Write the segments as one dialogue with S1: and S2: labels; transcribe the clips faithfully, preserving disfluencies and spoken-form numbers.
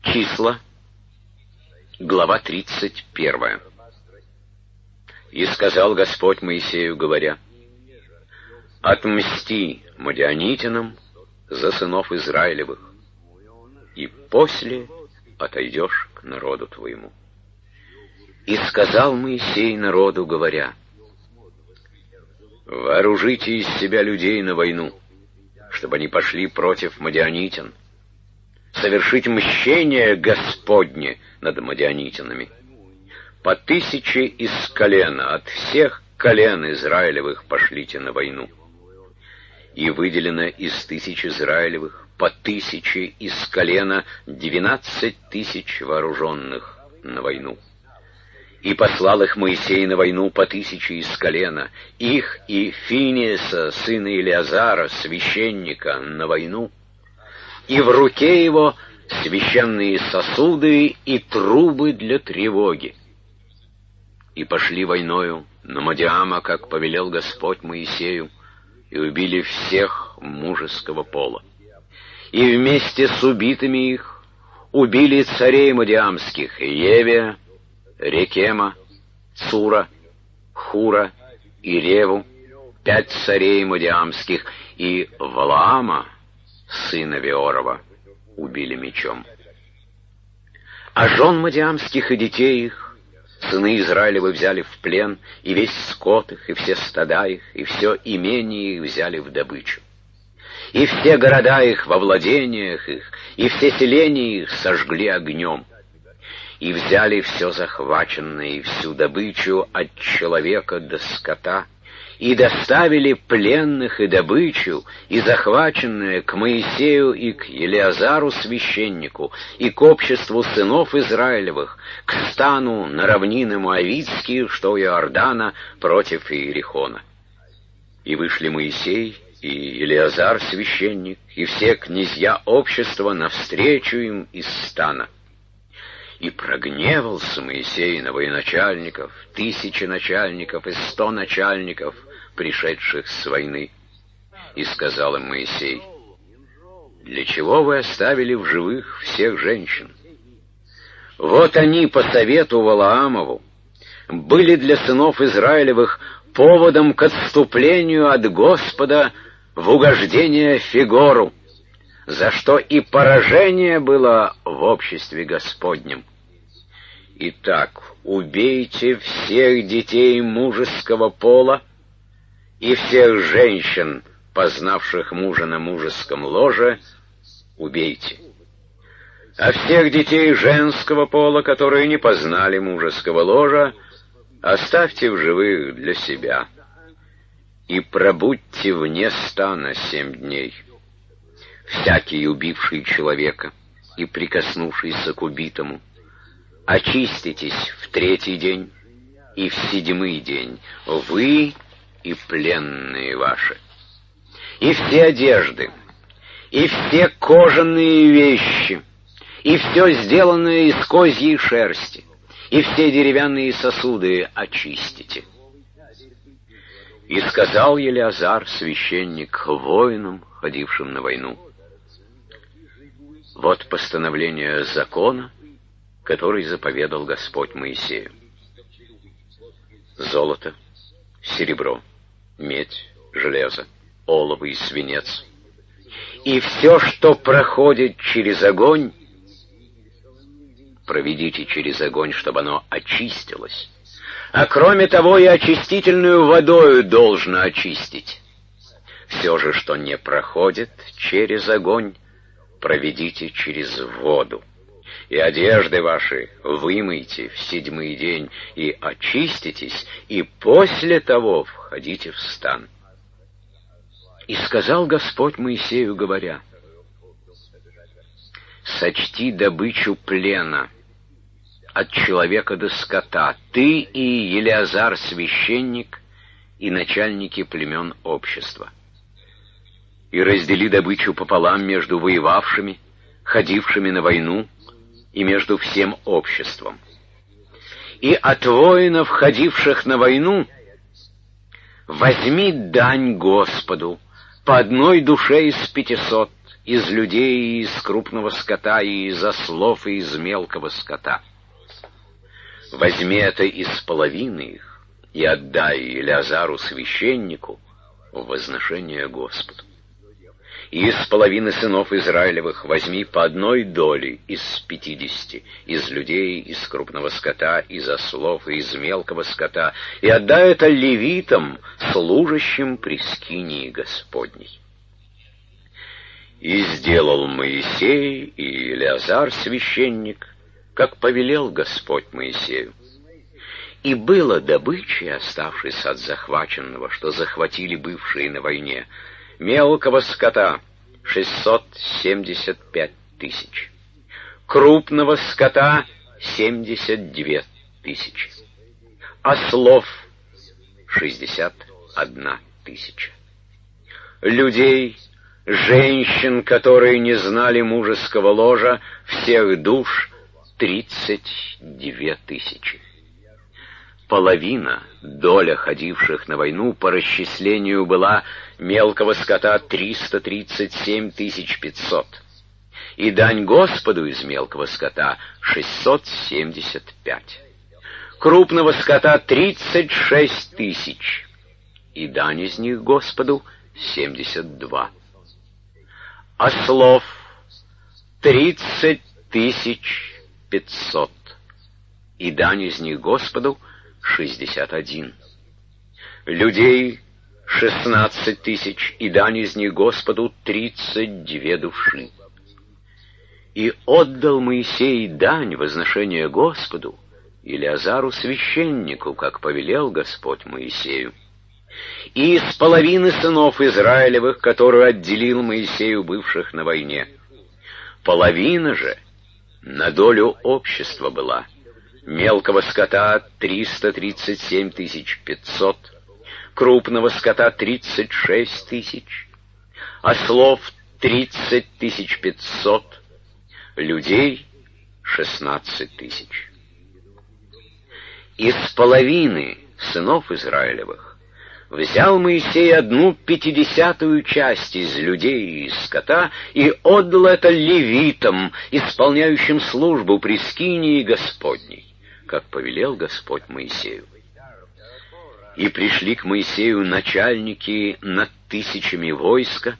S1: Числа, глава тридцать первая. «И сказал Господь Моисею, говоря: отмсти мадианитянам за сынов Израилевых, и после отойдешь к народу твоему. И сказал Моисей народу, говоря: вооружите из себя людей на войну, чтобы они пошли против мадианитян, совершить мщение Господне над мадианитянами. По тысяче из колена, от всех колен Израилевых пошлите на войну. И выделено из тысяч Израилевых по тысяче из колена двенадцать тысяч вооруженных на войну. И послал их Моисей на войну по тысяче из колена, их и Финеса, сына Илиазара, священника, на войну. И в руке его священные сосуды и трубы для тревоги. И пошли войною на Мадиама, как повелел Господь Моисею, и убили всех мужеского пола. И вместе с убитыми их убили царей мадиамских: Евия, Рекема, Цура, Хура и Реву, пять царей мадиамских, и Валаама, сына Веорова, убили мечом. А жен мадиамских и детей их сыны Израилевы взяли в плен, и весь скот их, и все стада их, и все имение их взяли в добычу. И все города их во владениях их, и все селения их сожгли огнем. И взяли все захваченное, и всю добычу от человека до скота, и доставили пленных и добычу, и захваченное к Моисею и к Елиазару священнику, и к обществу сынов Израилевых, к стану на равнины Моавитские, что у Иордана, против Иерихона. И вышли Моисей и Елиазар священник, и все князья общества навстречу им из стана. И прогневался Моисей на военачальников, тысячи начальников и сто начальников, пришедших с войны. И сказал им Моисей: для чего вы оставили в живых всех женщин? Вот они по совету Валаамову были для сынов Израилевых поводом к отступлению от Господа в угождение Фигору, за что и поражение было в обществе Господнем. Итак, убейте всех детей мужеского пола и всех женщин, познавших мужа на мужеском ложе, убейте. А всех детей женского пола, которые не познали мужеского ложа, оставьте в живых для себя. И пробудьте вне стана семь дней. Всякий, убивший человека и прикоснувшийся к убитому, очиститесь в третий день и в седьмой день, вы и пленные ваши. И все одежды, и все кожаные вещи, и все сделанное из козьей шерсти, и все деревянные сосуды очистите. И сказал Елиазар, священник, воинам, ходившим на войну: вот постановление закона, который заповедал Господь Моисею. Золото, серебро, медь, железо, олово и свинец, и все, что проходит через огонь, проведите через огонь, чтобы оно очистилось. А кроме того, и очистительную водою должно очистить. Все же, что не проходит через огонь, проведите через воду. И одежды ваши вымойте в седьмой день, и очиститесь, и после того входите в стан. И сказал Господь Моисею, говоря: сочти добычу плена от человека до скота, ты и Елиазар священник, и начальники племен общества. И раздели добычу пополам между воевавшими, ходившими на войну, и между всем обществом. И от воинов, ходивших на войну, возьми дань Господу по одной душе из пятисот, из людей, и из крупного скота, и из ослов, и из мелкого скота. Возьми это из половины их и отдай Елеазару священнику в возношение Господу. И из половины сынов Израилевых возьми по одной доле из пятидесяти, из людей, из крупного скота, из ослов и из мелкого скота, и отдай это левитам, служащим при скинии Господней. И сделал Моисей и Елеазар священник, как повелел Господь Моисею. И было добычи, оставшейся от захваченного, что захватили бывшие на войне, мелкого скота — шестьсот семьдесят пять тысяч, крупного скота — семьдесят две тысячи, ослов — шестьдесят одна тысяча, людей, женщин, которые не знали мужеского ложа, всех душ — тридцать две тысячи. Половина, доля ходивших на войну, по расчислению была мелкого скота триста тридцать семь тысяч пятьсот, и дань Господу из мелкого скота шестьсот семьдесят пять, крупного скота тридцать шесть тысяч, и дань из них Господу семьдесят два, ослов тридцать тысяч пятьсот, и дань из них Господу шестьдесят один, людей шестнадцать тысяч, и дань из них Господу тридцать две души. И отдал Моисей дань возношения Господу Елеазару священнику, как повелел Господь Моисею. И из половины сынов Израилевых, которую отделил Моисею бывших на войне, половина же на долю общества была: мелкого скота триста тридцать семь тысяч пятьсот, крупного скота тридцать шесть тысяч, ослов тридцать тысяч пятьсот, людей шестнадцать тысяч. Из половины сынов Израилевых взял Моисей одну пятидесятую часть из людей и из скота и отдал это левитам, исполняющим службу при скинии Господней, как повелел Господь Моисею. И пришли к Моисею начальники над тысячами войска,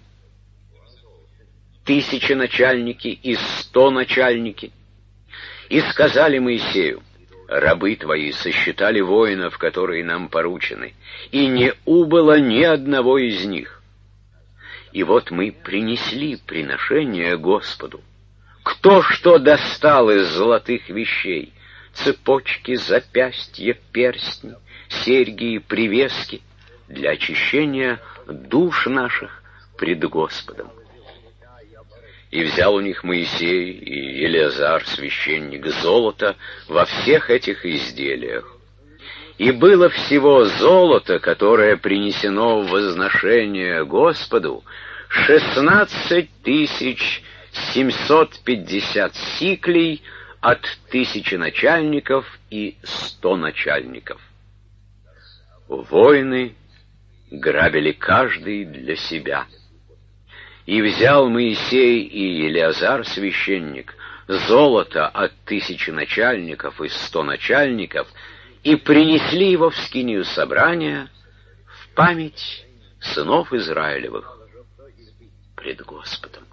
S1: тысячи начальники и сто начальники, и сказали Моисею: рабы твои сосчитали воинов, которые нам поручены, и не убыло ни одного из них. И вот мы принесли приношение Господу. Кто что достал из золотых вещей: цепочки, запястья, перстни, серьги и привески, для очищения душ наших пред Господом. И взял у них Моисей и Елеазар, священник, золото во всех этих изделиях. И было всего золото, которое принесено в возношение Господу, шестнадцать тысяч семьсот пятьдесят сиклей от тысячи начальников и сто начальников. Воины грабили каждый для себя. И взял Моисей и Елеазар, священник, золото от тысячи начальников и сто начальников, и принесли его в скинию собрания в память сынов Израилевых пред Господом.